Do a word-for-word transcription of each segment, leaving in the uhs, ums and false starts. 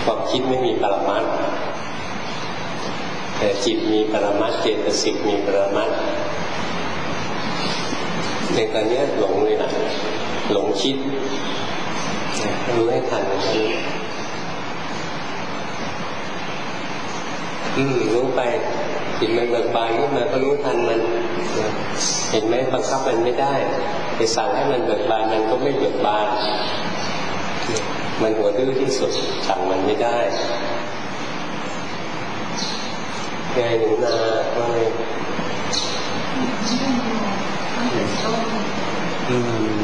ความคิดไม่มีปรมัตถ์แต่จิตมีปรมัตถ์เจตสิกมีปรมัตถ์ในตอนนี้หลงเลยนะหลงคิดรู้ให้ทันอืมรู้ไปจิตมันเบิกบานขึ้นมาก็รู้ทันมันเห็นไหมบังคับมันไม่ได้ไปสั่งให้มันเบิกบานมันก็ไม่เบิกบานมันหัวดื้อที่สุดสั่งมันไม่ได้ไงหนูนาว่าไงอืม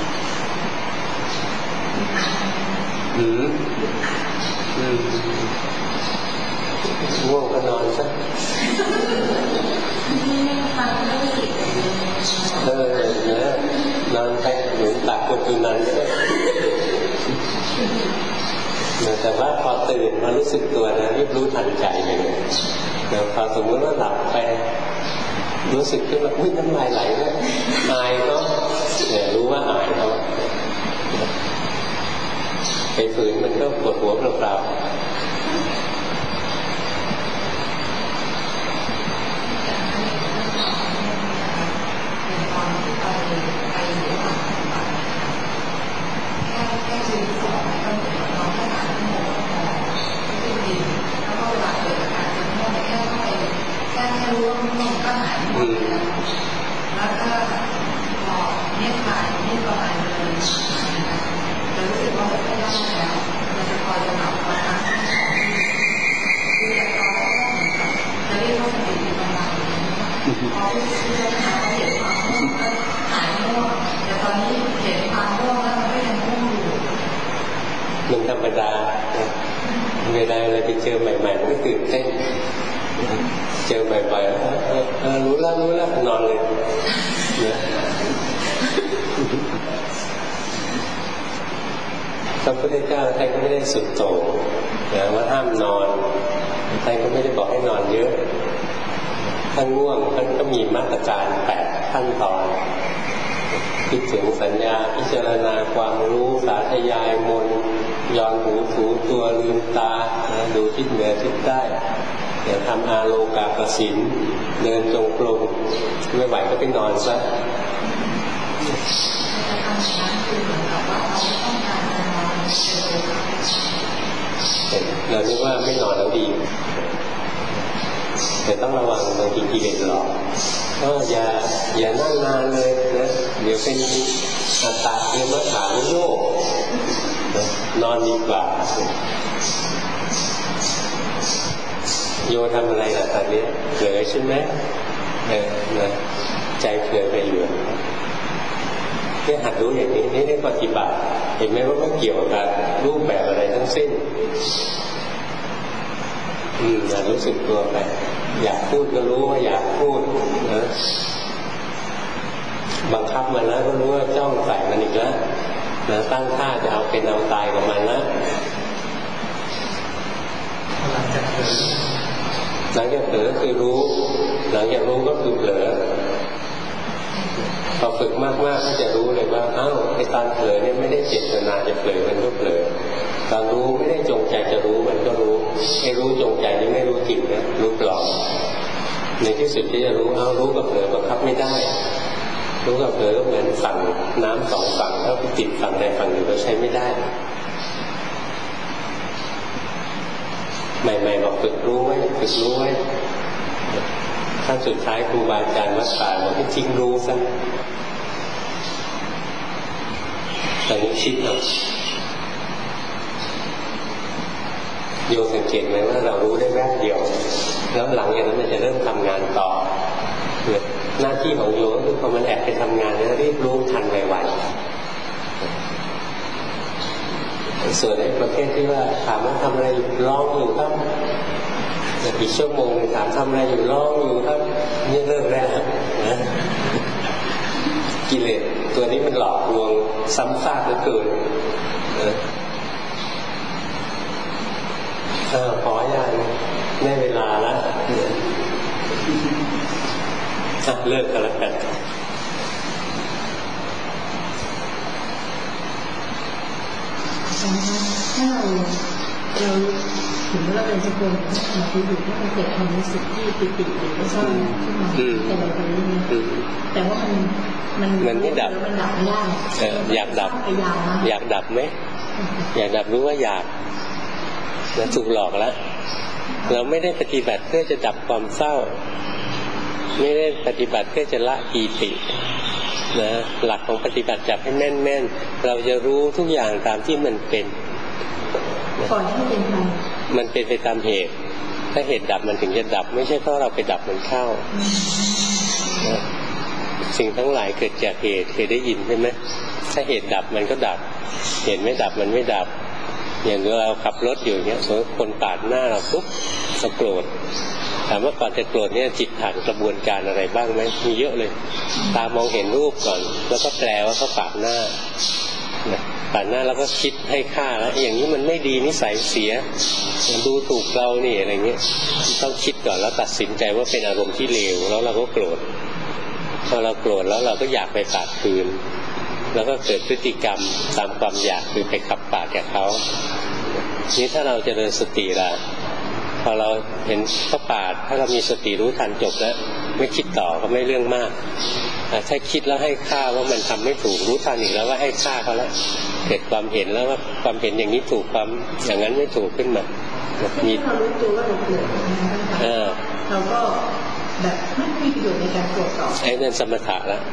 อืมอืมง่วงก็นอนซะเออเนอะนอนไปหนุนตักคนคืนนั้นก็ได้แต่ว่าพอตื่นมารู้สึกตัวนะรีบรู้ทันใจเลยแต่พอสมมติว่าหลับไปรู้สึกขึ้นมาอุ้ยน้ำลายไหลเลยอายเขาเนี่ยรู้ว่าอายเขาไปฝืนมันก็ปวดหัวเปล่าๆแล้วก็พอเนี่ยถ่ายนี่ประมาณนึงจะรู้สึกว่าไม่ได้แล้วมันจะคอยจะหนักมาทั้งสองคือแต่ตอนแรกก็เหมือนกับจะเรียกว่าสติประมาณนี้พอที่จะหาเห็นความง่วงก็หายง่วงแต่ตอนนี้เห็นความง่วงแล้วมันก็ยังง่วงอยู่มันธรรมดาเวลาอะไรไปเจอใหม่ๆมันก็ตื่นเต้นเจอบ่อยๆแล้วรู้แล้วรู้แล้วนอนเลยเนี่ยพระพุทธเจ้าท่านก็ไม่ได้สุดโต่งนะว่าห้ามนอนท่านก็ไม่ได้บอกให้นอนเยอะท่านง่วงท่านก็มีมาตรการแปดขั้นตอนคิดถึงสัญญาพิจารณาความรู้สาธยายมนย้อนหูถูตัวลืมตาดูทิศเหนือทิศใต้เดี๋ยวทำอาโลกาปสินเดินจงกรมไม่ไหวก็ไปนอนซะเราคิดว่าไม่นอนแล้วดีแต่ต้องระวังบางทีกิเลสหลอกก็อย่าอย่านั่งนานเลยนะเดี๋ยวเป็นอัตตาเรียมฐานโยกนอนดีกว่าโยทำอะไรล่ะตอนนี้เผลอใช่ไหมเออนะใจเผลอไปอยู่เนี่ยหัดรู้อย่างนี้นี่ได้ปฏิบัติเห็นไหมว่าไม่เกี่ยวกับรูปแบบอะไรทั้งสิ้นอืมอย่ารู้สึกตัวไปอยากพูดก็รู้ว่าอยากพูดนะบังคับมันแล้วก็รู้ว่าจ้องใส่มันอีกแล้วนะตั้งท่าจะเอาเป็นเอาตายกับมันนะหลังจากเผลอหลังจากเผลอคือรู้หลังจากรู้ก็คือเผลอพอฝึกมากๆก็จะรู้เลยว่าอ้าวไอ้ตอนเผลอเนี่ยไม่ได้เจตนาจะเผลอมันก็เผลอตอนรู้ไม่ได้จงใจจะรู้มันก็รู้ไอ้รู้จงใจนี่ไม่รู้จริงนะรู้ปลอมในที่สุดที่จะรู้อ้าวรู้กับเผลอบังคับไม่ได้รู้กับเผลอก็เหมือนฝั่งน้ำสองฝั่งถ้าไปติดฝั่งใดฝั่งหนึ่งก็ใช้ไม่ได้ใหม่ๆบอกฝึกรู้ไว้ฝึกรู้ไว้ขั้นสุดท้ายครูบาอาจารย์วัดป่าบอกให้ทิ้งรู้ซะแต่นี้คิดเอาโยสังเกตไหมว่าเรารู้ได้แวบเดียวแล้วหลังจากนั้นมันจะเริ่มทำงานต่อหน้าที่ของโยก็คือพอมันแอบไปทำงานแล้วรีบรู้ทันไวๆส่วนในประเภทที่ว่าถามว่าทำอะไรอยู่ร้องอยู่ครับอีกชั่วโมงถามทำอะไรอยู่ร้องอยู่ครับนี่เริ่มแรกนะกิเลสตัวนี้มันหลอกลวงซ้ำซากเหลือเกินอ้าวขออย่างได้เวลาแล้วเลิกกันแล้วกันถ้าเราเราถึงเวลาเราจะควรสมาธิอยู่ถ้ามันเกิดความรู้สึกที่ปิติหรือไม่ชอบขึ้นมาแต่เราไปเรื่อยๆแต่ว่ามันมันมันไม่ดับมันดับไม่ได้อยากดับอยากดับไหมอยากดับรู้ว่าอยากแล้วถูกหลอกแล้วเราไม่ได้ปฏิบัติเพื่อจะดับความเศร้าไม่ได้ปฏิบัติเพื่อจะละปีตินะหลักของปฏิบัติจับให้แม่นๆเราจะรู้ทุกอย่างตามที่มันเป็นก่อนที่เป็นไปมันเป็นไปตามเหตุถ้าเหตุดับมันถึงจะดับไม่ใช่เพราะเราไปดับมันเข้านะสิ่งทั้งหลายเกิดจากเหตุเคยได้ยินใช่ไหมถ้าเหตุดับมันก็ดับเหตุไม่ดับมันไม่ดับอย่างเราขับรถอยู่เนี้ยสมมติคนปาดหน้าเราปุ๊บเราโกรธถามว่าก่อนจะโกรธเนี่ยจิตผ่านกระบวนการอะไรบ้างไหมมีเยอะเลยตามองเห็นรูปก่อนแล้วก็แปลว่าเขาปาดหน้าปาดหน้าแล้วก็คิดให้ค่าแล้วอย่างนี้มันไม่ดีนิสัยเสียดูถูกเรานี่อะไรเงี้ยต้องคิดก่อนแล้วตัดสินใจว่าเป็นอารมณ์ที่เลวแล้วเราก็โกรธพอเราโกรธแล้วเราก็อยากไปปาดคืนแล้วก็เกิดพฤติกรรมตามความอยากคือไปขับปาดกับเขานี่ถ้าเราเจริญสติละพอเราเห็นเขาปาดถ้าเรามีสติรู้ทันจบแล้วไม่คิดต่อก็ไม่เรื่องมากถ้าคิดแล้วให้ค่าว่ามันทำไม่ถูกรู้ทันอีกแล้วว่าให้ค่าเขาแล้วเกิดความเห็นแล้วว่าความเห็นอย่างนี้ถูกความอย่างนั้นไม่ถูกขึ้นมามีเรารู้ตัวว่าเราเกลียดเราก็แบบไม่มีประโยชน์ในการโกรธต่อไอ้นั่นสมถะแล้ว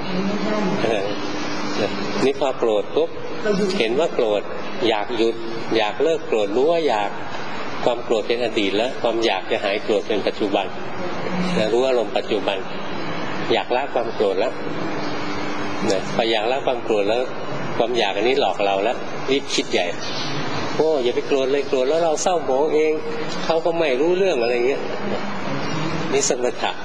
นี่พอโกรธปุ๊บเห็นว่าโกรธอยากหยุดอยากเลิกโกรธรู้ว่าอยากความโกรธเป็นอดีตแล้วความอยากจะหายโกรธเป็นปัจจุบันนะรู้อารมณ์ปัจจุบันอยากละความโกรธแล้วนะพออยากละความโกรธแล้วความอยากอันนี้หลอกเราแล้วรีบคิดใหญ่โอ้อย่าไปโกรธเลยโกรธแล้วเราเศร้าหมองเองเขาก็ไม่รู้เรื่องอะไรเงี้ยนี่สมถะ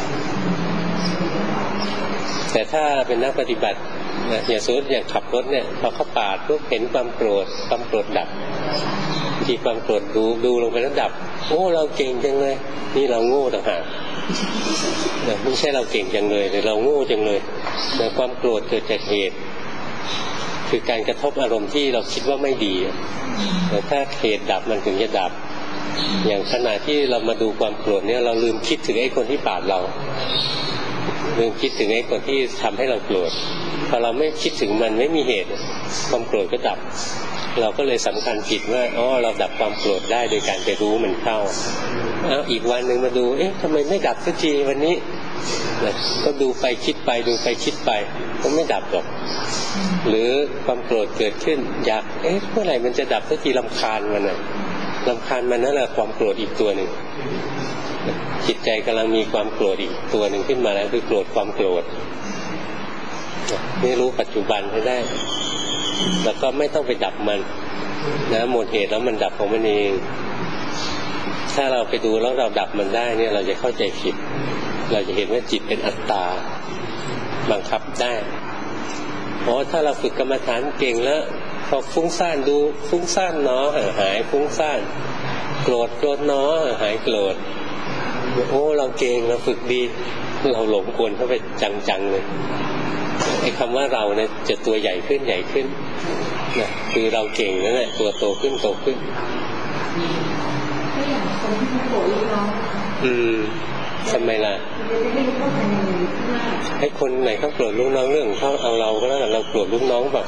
แต่ถ้าเป็นนักปฏิบัตินะอย่างสมมติอย่างขับรถเนี่ยพอเขาปาดปุ๊บเห็นความโกรธความโกรธดับที่ความโกรธดูดูลงไปแล้วดับโอ้เราเก่งจังเลยนี่เราโง่ต่างหากนะไม่ใช่เราเก่งจังเลยแต่เราโง่จังเลยแต่ความโกรธเกิดจากเหตุคือการกระทบอารมณ์ที่เราคิดว่าไม่ดีแต่ถ้าเหตุดับมันถึงจะดับอย่างขณะที่เรามาดูความโกรธเนี่ยเราลืมคิดถึงไอ้คนที่ปาดเราลืมคิดถึงไอ้คนที่ทำให้เราโกรธพอเราไม่คิดถึงมันไม่มีเหตุความโกรธก็ดับเราก็เลยสำคัญผิดว่าอ๋อเราดับความโกรธได้โดยการไปรู้มันเข้าอ้าวอีกวันหนึ่งมาดูเอ๊ะทำไมไม่ดับสักทีวันนี้ก็ดูไปคิดไปดูไปคิดไปก็ไม่ดับหรอกหรือความโกรธเกิดขึ้นอยากเอ๊ะเมื่อไหร่มันจะดับสักทีรำคาญมันน่ะรำคาญมันนั่นแหละความโกรธอีกตัวหนึ่งจิตใจกำลังมีความโกรธอีกตัวหนึ่งขึ้นมาแล้วคือโกรธความโกรธไม่รู้ปัจจุบันให้ได้แล้วก็ไม่ต้องไปดับมันนะหมดเหตุแล้วมันดับของมันเองถ้าเราไปดูแล้วเราดับมันได้เนี่ยเราจะเข้าใจผิดเราจะเห็นว่าจิตเป็นอัตตาบังคับได้เพราะถ้าเราฝึกกรรมฐานเก่งแล้วพอฟุ้งซ่านดูฟุ้งซ่านเนาะหายฟุ้งซ่านโกรธโกรธเนาะหายโกรธโอ้เราเก่งเราฝึกดีเราหลงกลเข้าไปจังๆเลยไอ้คำว่าเราเนี่ยจะตัวใหญ่ขึ้นใหญ่ขึ้นนะคือเราเก่งนั่นแหละตัวโตขึ้นโตขึ้นก็อย่างคนที่เขาโกรธลูกน้องอืมทำไมล่ะให้คนไหนเขาโกรธลูกน้องเรื่องเขาเอาเราก็แล้วกันเราโกรธลูกน้องแบบ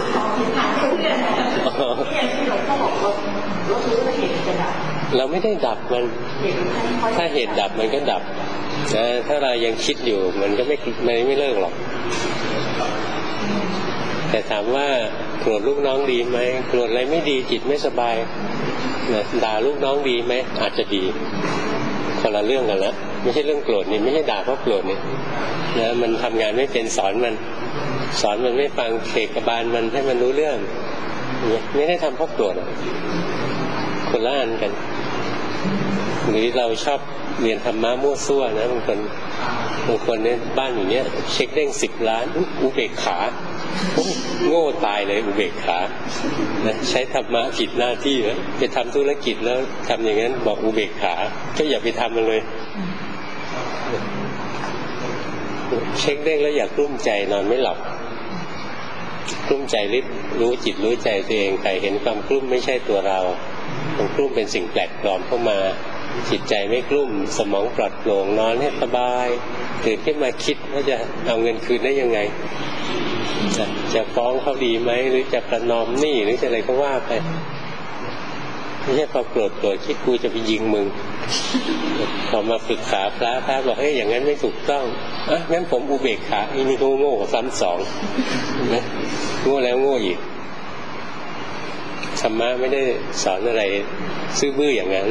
เราไม่ได้ดับมันถ้าเหตุดับมันก็ดับนะถ้าเรายังคิดอยู่มันก็ไม่ไม่ไม่เลิกหรอกแต่ถามว่าโกรธลูกน้องดีไหมโกรธอะไรไม่ดีจิตไม่สบายนะด่าลูกน้องดีไหมอาจจะดีคนละเรื่องกันแล้วไม่ใช่เรื่องโกรธนี่ไม่ใช่ด่าเพราะโกรธนี่นะมันทำงานไม่เป็นสอนมันสอนมันไม่ฟังเสกบาลมันให้มันรู้เรื่องไม่ได้ทำเพราะโกรธคนละอันกันหรือเราชอบเรียนธรรมะมั่วซั่วนะบางคนบางคนเนี่ยบ้านอย่างเงี้ยเช็คเด้งสิบล้านอุเบกขาโง่ตายเลยอุเบกขานะใช้ธรรมะผิดหน้าที่แล้วไปทำธุรกิจแล้วทำอย่างนั้นบอกอุเบกขาก็อย่าไปทำมันเลยเช็คเด้งแล้วอย่ากลุ้มใจนอนไม่หลับกลุ้มใจรีบรู้จิตรู้ใจตัวเองแต่เห็นความกลุ้มไม่ใช่ตัวเราความกลุ้มเป็นสิ่งแปลกปลอมเข้ามาจิตใจไม่กลุ้มสมองปลอดโปร่งนอนให้สบายตื่นขึ้นมาคิดว่าจะเอาเงินคืนได้ยังไงจะจะฟ้องเขาดีไหมหรือจะประนอมหนี้หรือจะอะไรก็ว่าไปไม่ใช่พอโกรธโกรธคิดกูจะไปยิงมึงพอมาปรึกษาพระพระบอกเฮ้ยอย่างนั้นไม่ถูกต้องอ่ะงั้นผมอุเบกขาอีนี่โง่ๆซ้ำสองนะโง่แล้วโง่อีกธรรมะไม่ได้สอนอะไรซื่อบื้ออย่างนั้น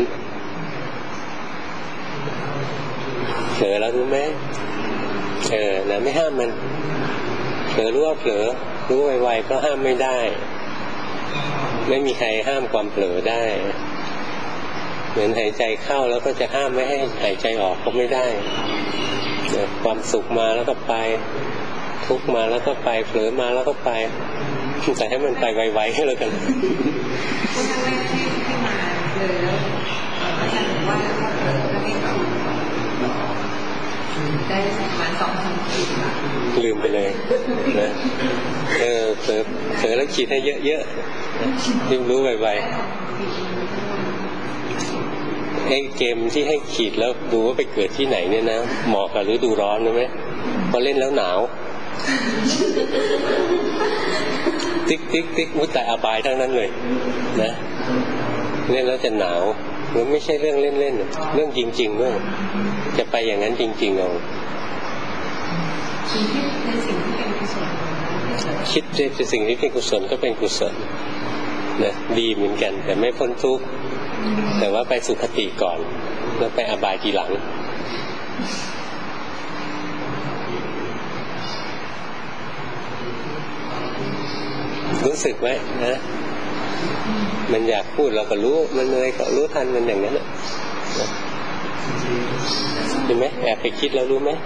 เผลอแล้วรู้ไหมเออนะไม่ห้ามมันเผลอรู้ว่าเผลอรู้ไวๆก็ห้ามไม่ได้ไม่มีใครห้ามความเผลอได้เหมือนหายใจเข้าแล้วก็จะห้ามไม่ให้หายใจออกก็ไม่ได้ความสุขมาแล้วก็ไปทุกข์มาแล้วก็ไปเผลอมาแล้วก็ไปแต่ให้มันไปไวๆให้แล้วกันก็ทำให้ที่ที่มาเลยแล้วอาจารย์บอกว่าถ้าเผลอแล้วไม่ต้องได้ประมาณสองสามปีลืมไปเลยนะเออเผลอเผลอแล้วคิดให้เยอะๆรู้รู้ไวๆไอ้เกมที่ให้ขีดแล้วดูว่าไปเกิดที่ไหนเนี่ยนะเหมาะกับฤดูร้อนรู้ไหมพอเล่นแล้วหนาวติ๊กติ๊กติ๊กมุดแต่อบายทั้งนั้นเลยนะเล่นแล้วจะหนาวมันไม่ใช่เรื่องเล่นๆเรื่องจริงๆด้วยจะไปอย่างนั้นจริงๆเอาคิดในสิ่งที่เป็นกุศลก็เป็นกุศลนะดีเหมือนกันแต่ไม่พ้นทุกข์แต่ว่าไปสุคติก่อนแล้วไปอบายทีหลังรู้สึกไหมนะมันอยากพูดเราก็รู้มันเลยก็รู้ทันมันอย่างนั้นเห็นไหมแอบไปคิดเรารู้ไหม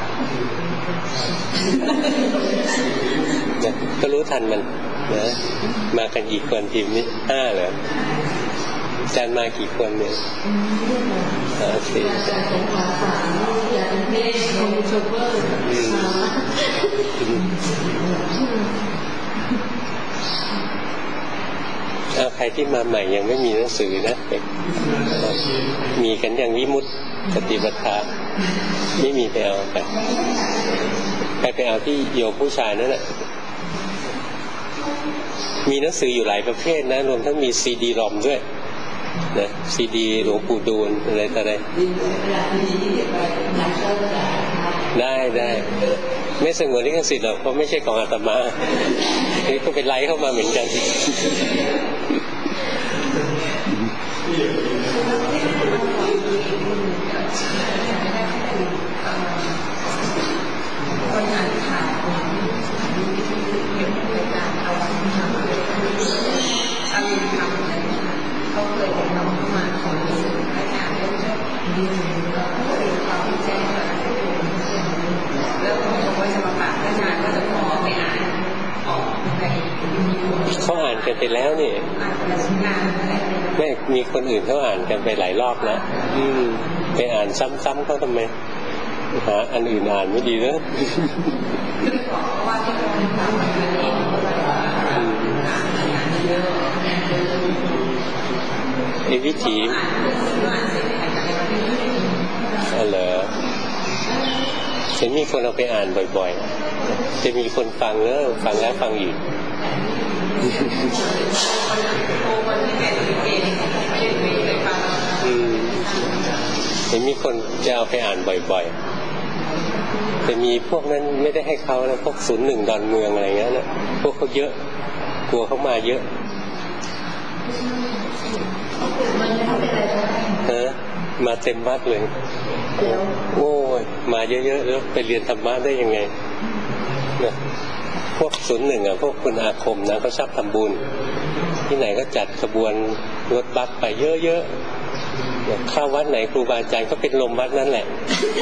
ก็รู้ทันมันนะมากันกี่คนทีมนี้ห้าเหรออาจารย์มากี่คนเนี่ยห้าสี่เอาใครที่มาใหม่ยังไม่มีหนังสือนะมีกันอย่างวิมุตติปฏิปทาไม่มีไปเอาไปไปไปเอาที่โยมผู้ชายนั่นแหละมีหนังสืออยู่หลายประเภทนะรวมทั้งมีซีดีรอมด้วยนะซีดีหลวงปู่ดูลอะไรต่ออะไรได้ได้ไม่สงวนลิขสิทธิ์หรอกเพราะไม่ใช่ของอาตมานี่ก็เป็นไลฟ์เข้ามาเหมือนกันคนอ่านข่าวมีวิธีเป็นในการเอาสิ่งที่ทำเอาสิ่งที่ทำอะไรเขาเคยเป็นน้องเข้ามาขอรู้สึกให้งานเรื่องดีก็เคยเขาแจ้งว่าแล้วผมบอกว่าจะมาฝากเรื่องงานก็จะขอไปอ่านออกในเขาอ่านกันไปแล้วนี่ไม่มีคนอื่นเขาอ่านกันไปหลายรอบแล้วอืมไปอ่านซ้ำๆเขาทำไมหาอันอื่นอ่านไม่ดีเลยไอ้วิธีอะไรเห็นมีคนเอาไปอ่านบ่อยๆจะมีคนฟังแล้วฟังแล้วฟังอีกเห็นมีคนจะเอาไปอ่านบ่อยๆแต่มีพวกนั้นไม่ได้ให้เขาแล้วพวกศูนย์หนึ่งดอนเมืองอะไรเงี้ยนะพวกเขาเยอะกลัวเขามาเยอะฮะมาเต็มวัดเลยโอ้ยมาเยอะๆแล้วไปเรียนธรรมะได้ยังไงนะพวกศูนย์หนึ่งอ่ะพวกคุณอาคมนะเขาชอบทำบุญที่ไหนก็จัดขบวนรถบัสไปเยอะๆเข้าวัดไหนครูบาอาจารย์ก็เป็นลมวัดนั่นแหละ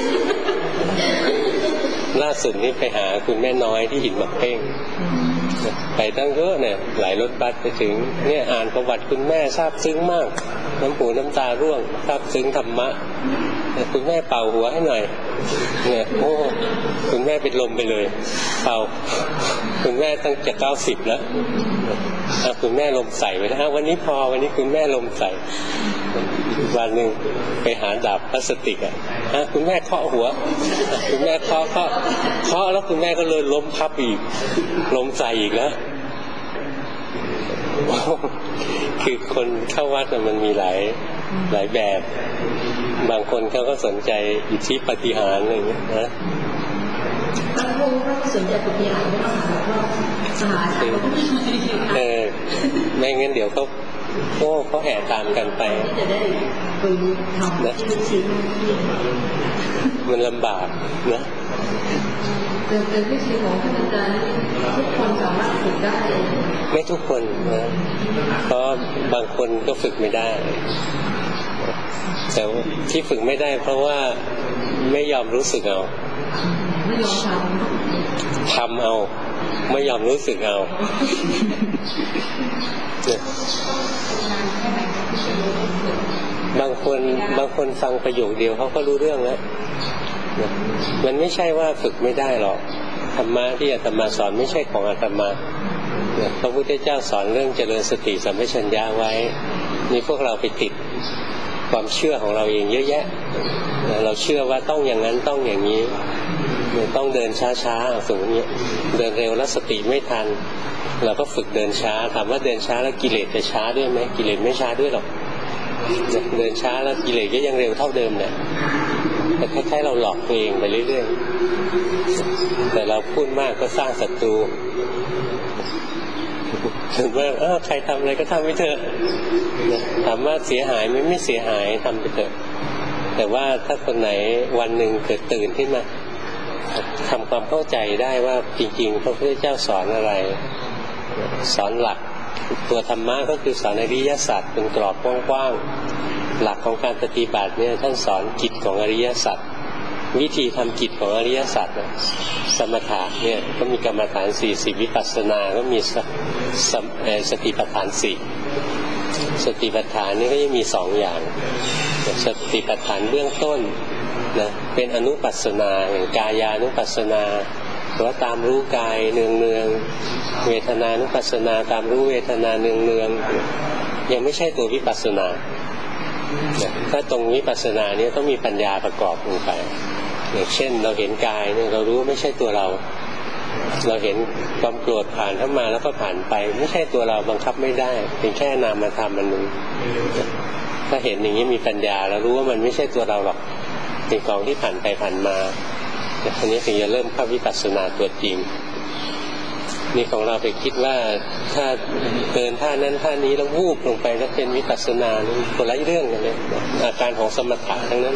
ล่าสุดนี้ไปหาคุณแม่น้อยที่หินหมักเป้งไปตั้งเยอะเนี่ยหลายรถบัสไปถึงเนี่ยอ่านประวัติคุณแม่ซาบซึ้งมากน้ำหูน้ำตาร่วงซาบซึ้งธรรมะคุณแม่เป่าหัวให้หน่อยเนี่ยโอ้คุณแม่เป็นลมไปเลยเป่าคุณแม่ตั้งจะเก้าสิบแล้วคุณแม่ลมใส่ไปนะวันนี้พอวันนี้คุณแม่ลมใส่วันหนึ่งไปหาดาบพลาสติกอ่ะคุณแม่เคาะหัวคุณแม่เคาะเคาะเคาะแล้วคุณแม่ก็เลยล้มพับอีกลมใส่อีกแล้วคือคนเข้าวัดมันมีหลายหลายแบบบางคนเขาก็สนใจอิทธิปาฏิหาริย์อะไรอย่างเงี้ยนะบางคนก็สนใจปาฏิหาริย์ไม่ต้องหาว่าสหายเออไม่งั้นเดี๋ยวเขาโอ้เขาแห่ตามกันไปจะได้ไปทำที่เป็นชิ้นมันลำบากนะแต่เป็นวิธีของท่านอาจารย์ทุกคนสามารถฝึกได้ไม่ทุกคนนะเพราะบางคนก็ฝึกไม่ได้แต่ที่ฝึกไม่ได้เพราะว่าไม่ยอมรู้สึกเอาไม่ยอมทำทำเอาไม่ยอมรู้สึกเอาบางคนบางคนฟังประโยคเดียวเขาก็รู้เรื่องแล้วมันไม่ใช่ว่าฝึกไม่ได้หรอกธรรมะที่อาตมาสอนไม่ใช่ของอาตมาพระพุทธเจ้าสอนเรื่องเจริญสติสัมปชัญญะไว้นี่พวกเราไปติดความเชื่อของเราเองเยอะแยะเราเชื่อว่าต้องอย่างนั้นต้องอย่างนี้ต้องเดินช้าๆสมมตินี้เดินเร็วแล้วสติไม่ทันเราก็ฝึกเดินช้าถามว่าเดินช้าแล้วกิเลสจะช้าด้วยไหมกิเลสไม่ช้าด้วยหรอกเดินช้าแล้วกิเลสก็ยังเร็วเท่าเดิมเนี่ยแต่คล้ายๆเราหลอกตัวเองไปเรื่อยๆแต่เราพูดมากก็สร้างศัตรูถึงว่าอ้าวใครทำอะไรก็ทำไปเถอะถามว่าเสียหายไหมไม่เสียหายทำไปเถอะแต่ว่าถ้าคนไหนวันหนึ่งเกิดตื่นขึ้นมาทำความเข้าใจได้ว่าจริงๆพระพุทธเจ้าสอนอะไรสอนหลักตัวธรรมะก็คือสอนอริยสัจเป็นกรอบกว้างๆหลักของการปฏิบัติเนี่ยท่านสอนกิจของอริยสัจวิธีทำกิจของอริยสัจสมถะเนี่ยก็มีกรรมฐานสี่สิบวิปัสสนาก็มีสติปัฏฐานสี่สติปัฏฐานนี่ก็ยังมีสองอย่างสติปัฏฐานเบื้องต้นนะเป็นอนุปัสสนาอย่างกายานุปัสสนาหรือว่าตามรู้กายเนืองๆเวทนานุปัสสนาตามรู้เวทนาเนืองๆยังไม่ใช่ตัววิปัสสนาถ้าตรงวิปัสสนาเนี่ยต้องมีปัญญาประกอบลงไปอย่างเช่นเราเห็นกายเนี่ยเรารู้ว่าไม่ใช่ตัวเราเราเห็นความโกรธผ่านเข้ามาแล้วก็ผ่านไปไม่ใช่ตัวเราบังคับไม่ได้เป็นแค่นามธรรมมันนึงถ้าเห็นอย่างนี้มีปัญญาแล้วรู้ว่ามันไม่ใช่ตัวเราหรอกเป็นของที่ผ่านไปผ่านมาอันนี้ถึงจะเริ่มเข้าวิปัสสนาตัวจริงนี่ของเราไปคิดว่าถ้าเดินท่านั้นท่านี้แล้ววูบลงไปแล้วเป็นวิปัสสนาคนละเรื่องกันเลยอาการของสมถะทั้งนั้น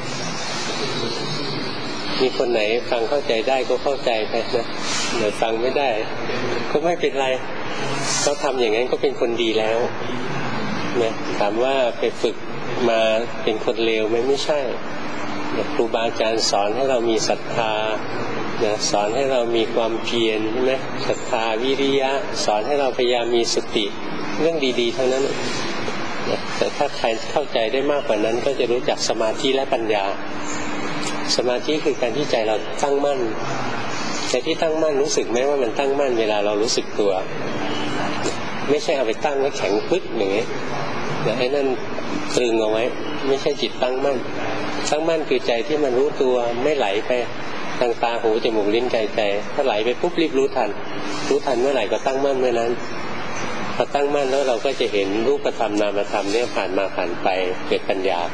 มีคนไหนฟังเข้าใจได้ก็เข้าใจไปนะหรือฟังไม่ได้ก็ไม่เป็นไรเขาทำอย่างนั้นก็เป็นคนดีแล้วนะถามว่าไปฝึกมาเป็นคนเลวไหมไม่ใช่ครูบาอาจารย์สอนให้เรามีศรัทธาสอนให้เรามีความเพียรใช่ไหมศรัทธาวิริยะสอนให้เราพยายามมีสติเรื่องดีๆทั้งนั้นแต่ถ้าใครเข้าใจได้มากกว่านั้นก็จะรู้จักสมาธิและปัญญาสมาธิคือการที่ใจเราตั้งมั่นใจที่ตั้งมั่นรู้สึกไหมว่ามันตั้งมั่นเวลาเรารู้สึกตัวไม่ใช่เอาไปตั้งไว้แข็งปึ๊ดอย่างนี้ไอ้นั่นตรึงเอาไว้ไม่ใช่จิตตั้งมั่นตั้งมั่นคือใจที่มันรู้ตัวไม่ไหลไปทางตาหูจมูกลิ้นกายใจถ้าไหลไปปุ๊บรีบรู้ทันรู้ทันเมื่อไหร่ก็ตั้งมั่นเมื่อนั้นพอตั้งมั่นแล้วเราก็จะเห็นรูปธรรมนามธรรมเนี่ยผ่านมาผ่านไปเกิดปัญญา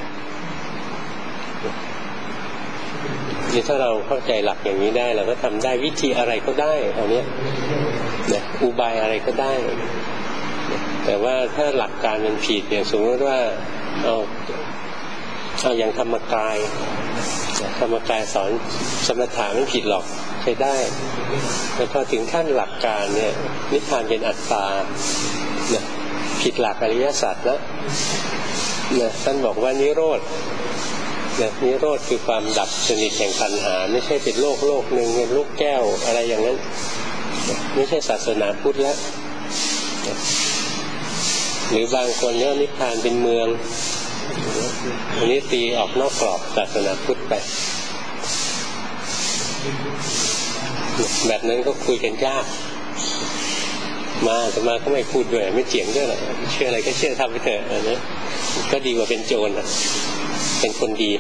นี่ถ้าเราเข้าใจหลักอย่างนี้ได้เราก็ทำได้วิธีอะไรก็ได้เอาเนี้ยนะอุบายอะไรก็ได้แต่ว่าถ้าหลักการมันผิดอย่างสมมติว่าเอาเอาอย่างธรรมกายธรรมกายสอนสมถะไม่ผิดหรอกใช้ได้แต่พอถึงขั้นหลักการเนี่ยนิพพานเป็นอัตตาเนี่ยผิดหลักอริยสัจแล้วเนี่ยท่านบอกว่านิโรธเนี่ยนิโรธคือความดับสนิทแห่งตัณหาไม่ใช่เป็นโลกโลกหนึ่งเป็นลูกแก้วอะไรอย่างนั้นไม่ใช่ศาสนาพุทธแล้วหรือบางคนเนี่ยนิพพานเป็นเมืองอันนี้ตีออกนอกกรอบศาสนาพุทธไปแบบนั้นก็คุยกันยากมาแต่มาก็ไม่พูดด้วยไม่เถียงด้วยหรอกเชื่ออะไรก็เชื่อทำไปเถอะนะก็ดีกว่าเป็นโจรนะเป็นคนดี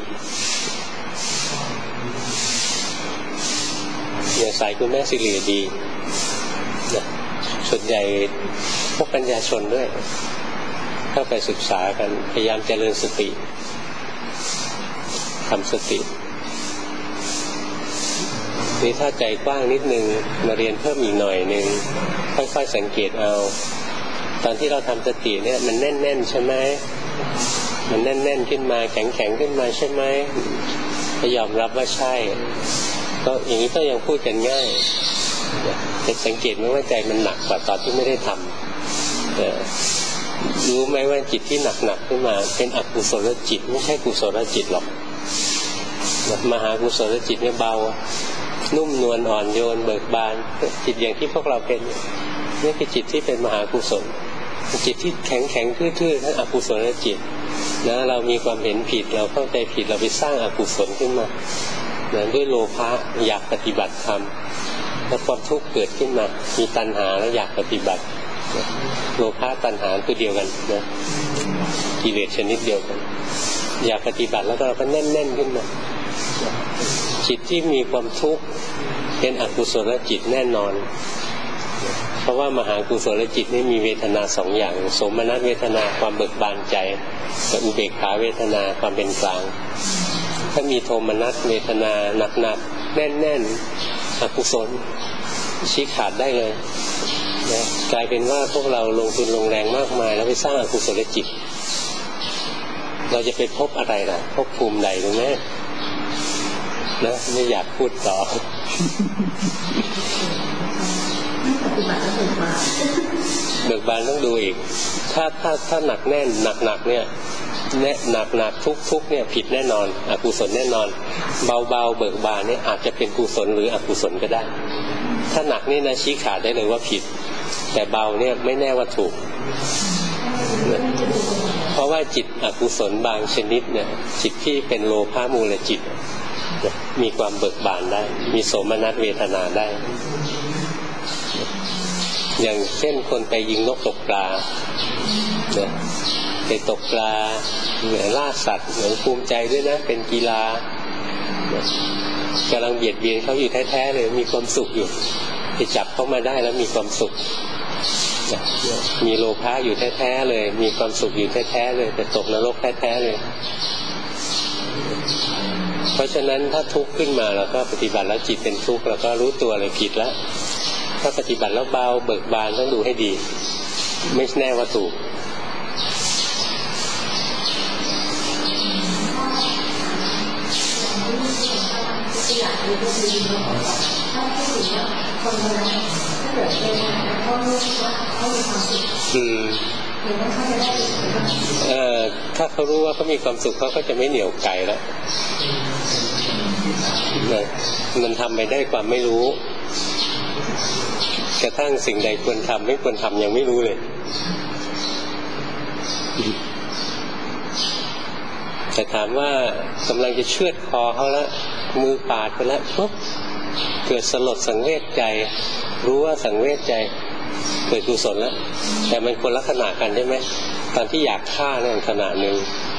อย่างสายคุณแม่สิริดีนะส่วนใหญ่พวกปัญญาชนด้วยเข้าไปศึกษากันพยายามเจริญสติทำสตินี่ถ้าใจกว้างนิดนึงมาเรียนเพิ่มอีกหน่อยนึงค่อยๆสังเกตเอาตอนที่เราทำสติเนี่ยมันแน่นๆใช่ไหมมันแน่นๆขึ้นมาแข็งๆขึ้นมาใช่ไหมก็ยอมรับว่าใช่ก็อย่างนี้ก็ยังพูดกันง่ายแต่สังเกตไหมว่าใจมันหนักกว่าตอนที่ไม่ได้ทำรู้ไหมว่าจิตที่หนักๆขึ้นมาเป็นอกุศลจิตไม่ใช่กุศลจิตหรอกมหากุศลจิตเนี่ยเบานุ่มนวลอ่อนโยนเบิกบานจิตอย่างที่พวกเราเป็นนี่คือจิตที่เป็นมหากุศลจิตที่แข็งแข็งทื่อๆนั่นอกุศลจิตนะเรามีความเห็นผิดเราเข้าใจผิดเราไปสร้างอกุศลขึ้นมานะด้วยโลภะอยากปฏิบัติธรรมแล้วความทุกข์เกิดขึ้นมามีตัณหาแล้วอยากปฏิบัติโลภะตัณหาคือเดียวกันนะกิเลสชนิดเดียวกันอยากปฏิบัติแล้วก็เราก็แน่นๆขึ้นมาจิตที่มีความทุกข์เป็นอกุศลจิตแน่นอนเพราะว่ามหากุศลจิตนี่มีเวทนาสองอย่างโสมนัสเวทนาความเบิกบานใจกับอุเบกขาเวทนาความเป็นกลางถ้ามีโทมนัสเวทนาหนักๆแน่นๆอกุศลชี้ขาดได้เลยนะกลายเป็นว่าพวกเราลงทุนลงแรงมากมายแล้วไปสร้างอกุศลจิตเราจะไปพบอะไรล่ะพบภูมิใดรู้ไหมนะไม่อยากพูดต่อเบิกบานต้องดูอีกถ้าถ้าถ้าหนักแน่นหนักหนักเนี่ยแน่หนักหนักทุกทุกเนี่ยผิดแน่นอนอกุศลแน่นอนเบาเบาเบิกบานเนี่ยอาจจะเป็นกุศลหรืออกุศลก็ได้ถ้าหนักนี่นะชี้ขาดได้เลยว่าผิดแต่เบาเนี่ยไม่แน่ว่าถูกเพราะว่าจิตอกุศลบางชนิดเนี่ยจิตที่เป็นโลภะมูลจิตมีความเบิกบานได้มีโสมนัสเวทนาได้อย่างเช่นคนไปยิงนกตกปลาไปตกปลาล่าสัตว์เหมือนภูมิใจด้วยนะเป็นกีฬากำลังเบียดเบียนเขาอยู่แท้ๆเลยมีความสุขอยู่ไปจับเขามาได้แล้วมีความสุขมีโลภะอยู่แท้ๆเลยมีความสุขอยู่แท้ๆเลยแต่ตกนรกแท้ๆเลยเพราะฉะนั้นถ้าทุกข์ขึ้นมาเราก็ปฏิบัติแล้วจิตเป็นทุกข์เราก็รู้ตัวเลยผิดแล้วถ้าปฏิบัติแล้วเบาเบิกบานต้องดูให้ดีไม่แน่ว่าถูกอืมเอ่อถ้าเขารู้ว่าเขามีความสุขเขาก็จะไม่เหนี่ยวไกลแล้วมันทำไปได้ความไม่รู้กระทั่งสิ่งใดควรทำไม่ควรทำยังไม่รู้เลยแต่ถามว่ากำลังจะเชือดคอเขาแล้วมือปาดไปแล้วปุ๊บเกิดสลดสังเวชใจรู้ว่าสังเวชใจเกิดกุศลแล้วแต่มันคนละขณะกันใช่ไหมตอนที่อยากฆ่าเนี่ยขณะหนึ่ง